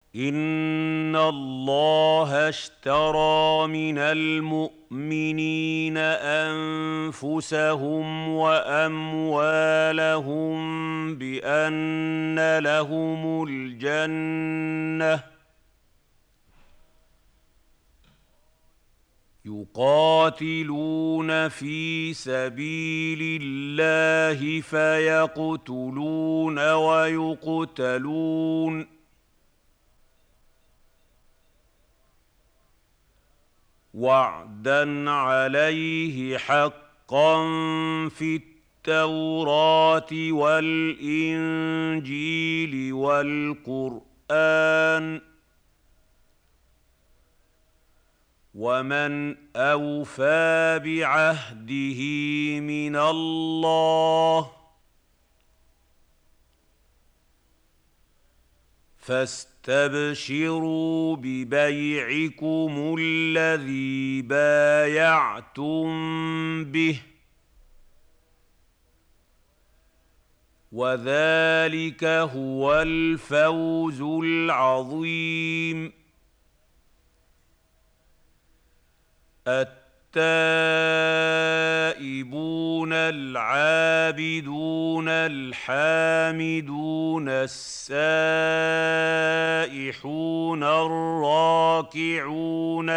إِنَّ اللَّهَ اشْتَرَىٰ مِنَ الْمُؤْمِنِينَ أَنفُسَهُمْ وَأَمْوَالَهُم بِأَنَّ لَهُمُ الْجَنَّةَ يُقَاتِلُونَ فِي سَبِيلِ اللَّهِ فَيَقْتُلُونَ وَيُقْتَلُونَ وعدا عليه حقا في التوراة والإنجيل والقرآن ومن أوفى بعهده من الله فاستبشروا ببيعكم الذي بايعتم به وذلك هو الفوز العظيم. التائبون العابدون الحامدون السائحون الراكعون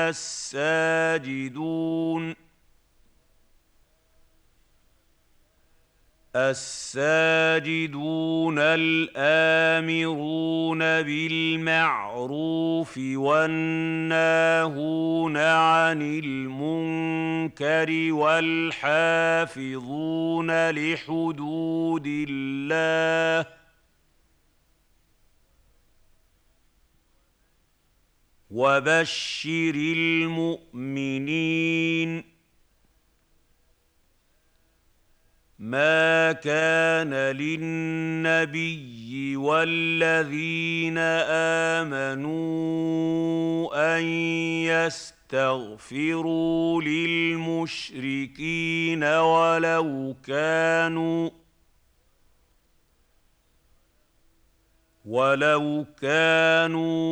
الساجدون الآمرون بالمعروف والناهون عن المنكر والحافظون لحدود الله وبشر المؤمنين. ما كان للنبي والذين آمنوا أن يستغفروا للمشركين ولو كانوا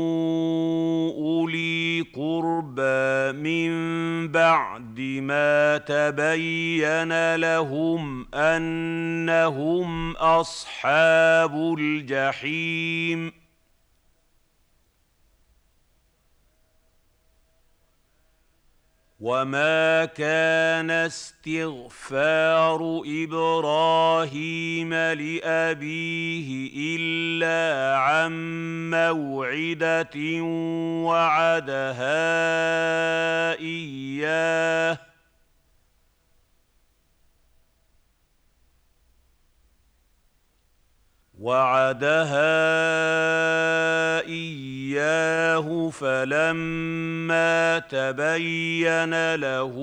أولي قربى من بعد ما تبين لهم أنهم أصحاب الجحيم. وما كان استغفار إبراهيم لأبيه إلا عن موعدة وعدها إياه فلما تبين له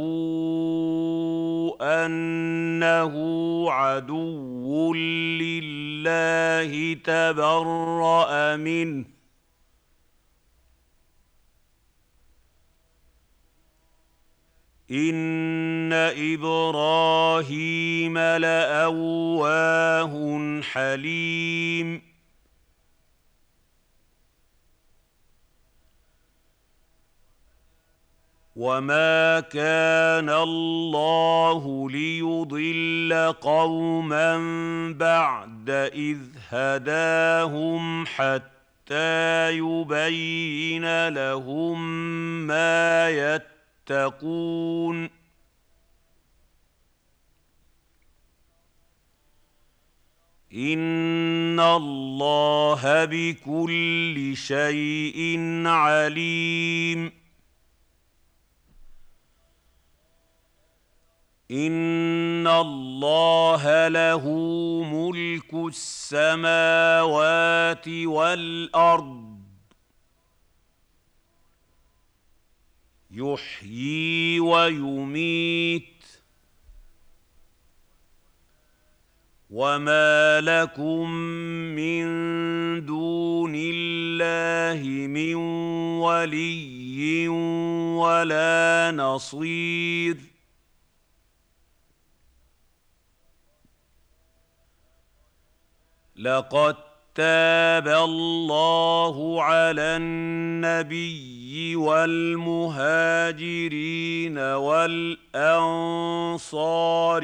أنه عدو لله تبرأ منه. إن إبراهيم لأواه حليم. وما كان الله ليضل قوما بعد إذ هداهم حتى يبين لهم ما يتقون. إن الله بكل شيء عليم. إن الله له ملك السماوات والأرض يحيي ويميت وما لكم من دون الله من ولي ولا نصير. لقد تاب الله على النبي والمهاجرين والأنصار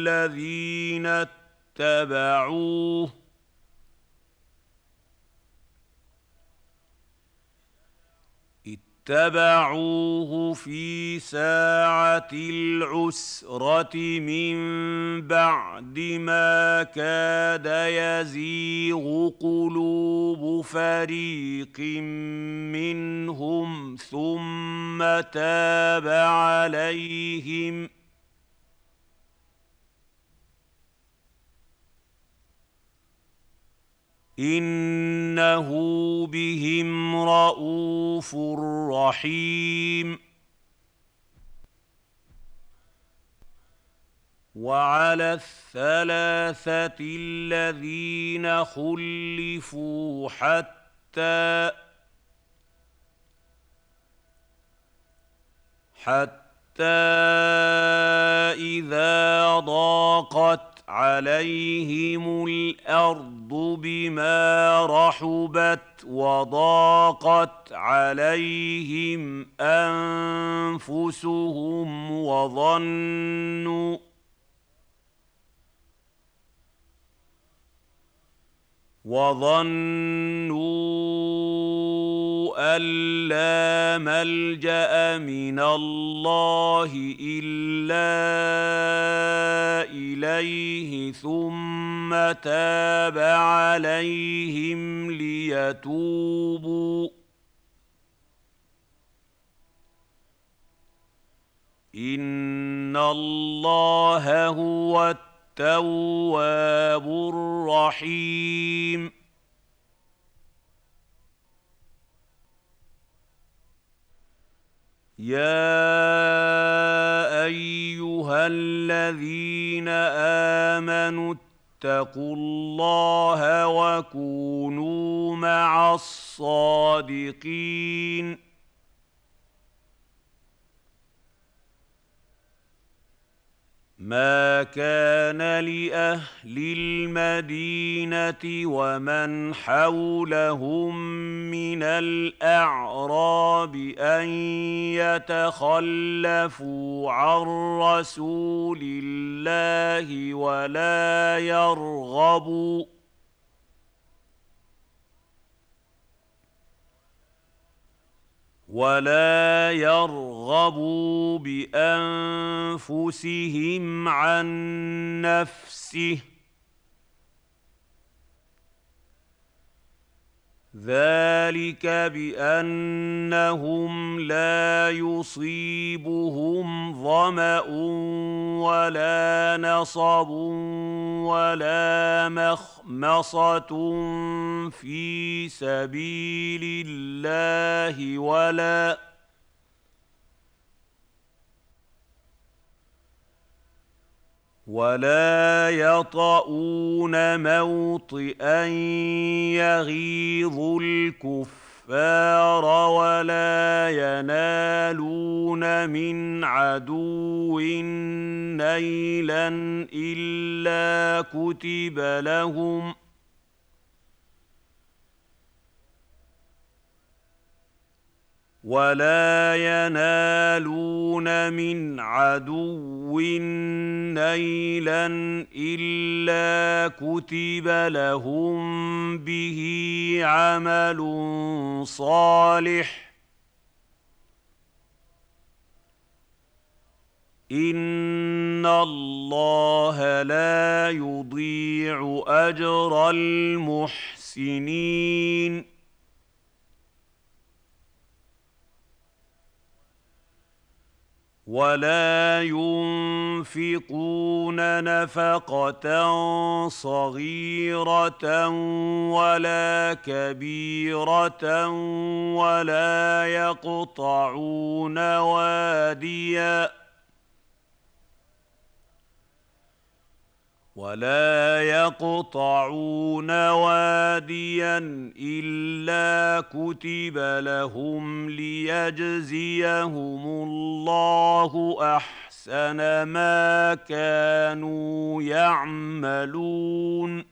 اتبعوه في ساعة العسرة من بعد ما كاد يزيغ قلوب فريق منهم ثم تاب عليهم إنه بهم رءوف رحيم. وعلى الثلاثة الذين خلفوا حتى إذا ضاقت عليهم الأرض بما رحبت وضاقت عليهم أنفسهم وظنوا أن لا ملجأ من الله إلا إليه ثم تاب عليهم ليتوبوا إن الله هو التواب الرحيم. يا أيها الذين آمنوا اتقوا الله وكونوا مع الصادقين. ما كان لأهل المدينة ومن حولهم من الأعراب أن يتخلفوا عن رسول الله ولا يرغبوا بأنفسهم عن نفسه ذلك بأنهم لا يصيبهم ظمأ ولا نصب ولا مخمصة في سبيل الله ولا يطؤون موطئا يغيظ الكفار ولا ينالون من عدو نيلا إلا كتب لهم به عمل صالح إن الله لا يضيع أجر المحسنين. ولا ينفقون نفقة صغيرة ولا كبيرة ولا يقطعون واديا إلا كتب لهم ليجزيهم الله أحسن ما كانوا يعملون.